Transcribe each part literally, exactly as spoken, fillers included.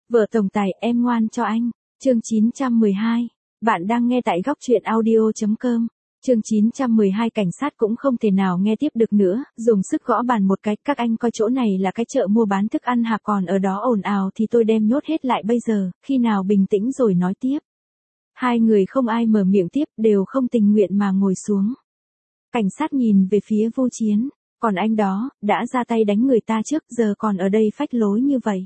Vợ tổng tài em ngoan cho anh. Chương chín trăm mười hai. Bạn đang nghe tại góc truyện audio chấm com. Chương chín trăm mười hai cảnh sát cũng không thể nào nghe tiếp được nữa, dùng sức gõ bàn một cái, các anh coi chỗ này là cái chợ mua bán thức ăn hạp còn ở đó ồn ào thì tôi đem nhốt hết lại bây giờ, khi nào bình tĩnh rồi nói tiếp. Hai người không ai mở miệng tiếp, đều không tình nguyện mà ngồi xuống. Cảnh sát nhìn về phía Vu Chiến, còn anh đó, đã ra tay đánh người ta trước giờ còn ở đây phách lối như vậy.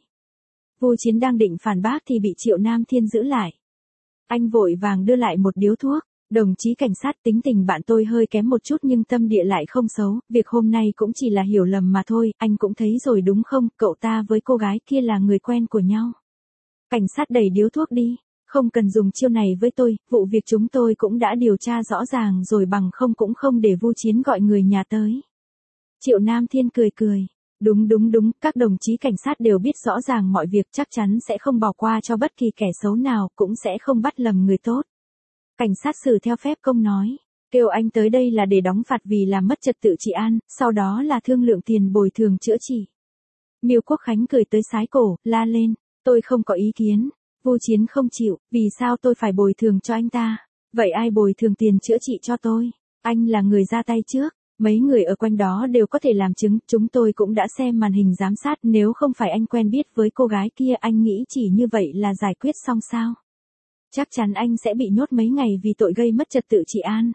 Vu Chiến đang định phản bác thì bị Triệu Nam Thiên giữ lại. Anh vội vàng đưa lại một điếu thuốc. Đồng chí cảnh sát, tính tình bạn tôi hơi kém một chút nhưng tâm địa lại không xấu, việc hôm nay cũng chỉ là hiểu lầm mà thôi, anh cũng thấy rồi đúng không, cậu ta với cô gái kia là người quen của nhau. Cảnh sát đẩy điếu thuốc đi, không cần dùng chiêu này với tôi, vụ việc chúng tôi cũng đã điều tra rõ ràng rồi, bằng không cũng không để Vu Chiến gọi người nhà tới. Triệu Nam Thiên cười cười, đúng đúng đúng, các đồng chí cảnh sát đều biết rõ ràng mọi việc, chắc chắn sẽ không bỏ qua cho bất kỳ kẻ xấu nào, cũng sẽ không bắt lầm người tốt. Cảnh sát xử theo phép công nói, kêu anh tới đây là để đóng phạt vì làm mất trật tự trị an, sau đó là thương lượng tiền bồi thường chữa trị. Miêu Quốc Khánh cười tới sái cổ, la lên, tôi không có ý kiến. Vu Chiến không chịu, vì sao tôi phải bồi thường cho anh ta? Vậy ai bồi thường tiền chữa trị cho tôi? Anh là người ra tay trước, mấy người ở quanh đó đều có thể làm chứng, chúng tôi cũng đã xem màn hình giám sát, nếu không phải anh quen biết với cô gái kia, anh nghĩ chỉ như vậy là giải quyết xong sao? Chắc chắn anh sẽ bị nhốt mấy ngày vì tội gây mất trật tự trị an.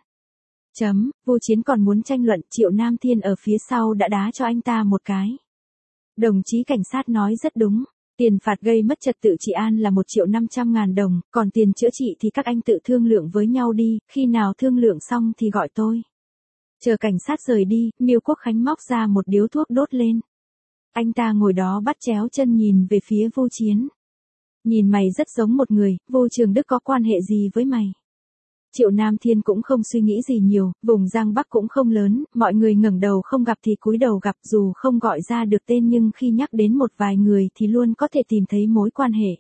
Chấm, Vu Chiến còn muốn tranh luận, Triệu Nam Thiên ở phía sau đã đá cho anh ta một cái. Đồng chí cảnh sát nói rất đúng, tiền phạt gây mất trật tự trị an là một triệu năm trăm ngàn đồng, còn tiền chữa trị thì các anh tự thương lượng với nhau đi, khi nào thương lượng xong thì gọi tôi. Chờ cảnh sát rời đi, Miêu Quốc Khánh móc ra một điếu thuốc đốt lên. Anh ta ngồi đó bắt chéo chân nhìn về phía Vu Chiến. Nhìn mày rất giống một người, Vu Trường Đức có quan hệ gì với mày? Triệu Nam Thiên cũng không suy nghĩ gì nhiều, vùng Giang Bắc cũng không lớn, mọi người ngẩng đầu không gặp thì cúi đầu gặp, dù không gọi ra được tên nhưng khi nhắc đến một vài người thì luôn có thể tìm thấy mối quan hệ.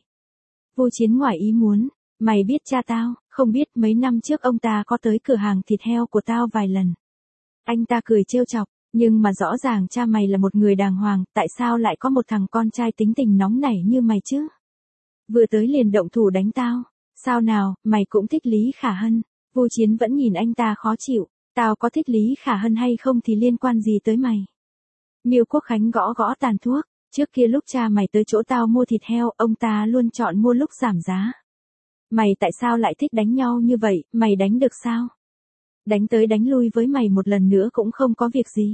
Vu Chiến ngoài ý muốn, mày biết cha tao, không biết mấy năm trước ông ta có tới cửa hàng thịt heo của tao vài lần. Anh ta cười trêu chọc, nhưng mà rõ ràng cha mày là một người đàng hoàng, tại sao lại có một thằng con trai tính tình nóng nảy như mày chứ? Vừa tới liền động thủ đánh tao, sao nào, mày cũng thích Lý Khả Hân? Vu Chiến vẫn nhìn anh ta khó chịu, tao có thích Lý Khả Hân hay không thì liên quan gì tới mày? Miêu Quốc Khánh gõ gõ tàn thuốc, trước kia lúc cha mày tới chỗ tao mua thịt heo, ông ta luôn chọn mua lúc giảm giá. Mày tại sao lại thích đánh nhau như vậy, mày đánh được sao? Đánh tới đánh lui với mày một lần nữa cũng không có việc gì.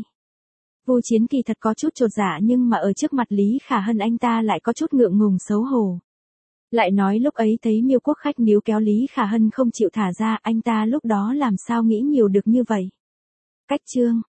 Vu Chiến kỳ thật có chút chột dạ nhưng mà ở trước mặt Lý Khả Hân anh ta lại có chút ngượng ngùng xấu hổ. Lại nói lúc ấy thấy Miêu Quốc Khách níu kéo Lý Khả Hân không chịu thả ra, anh ta lúc đó làm sao nghĩ nhiều được như vậy. Cách chương,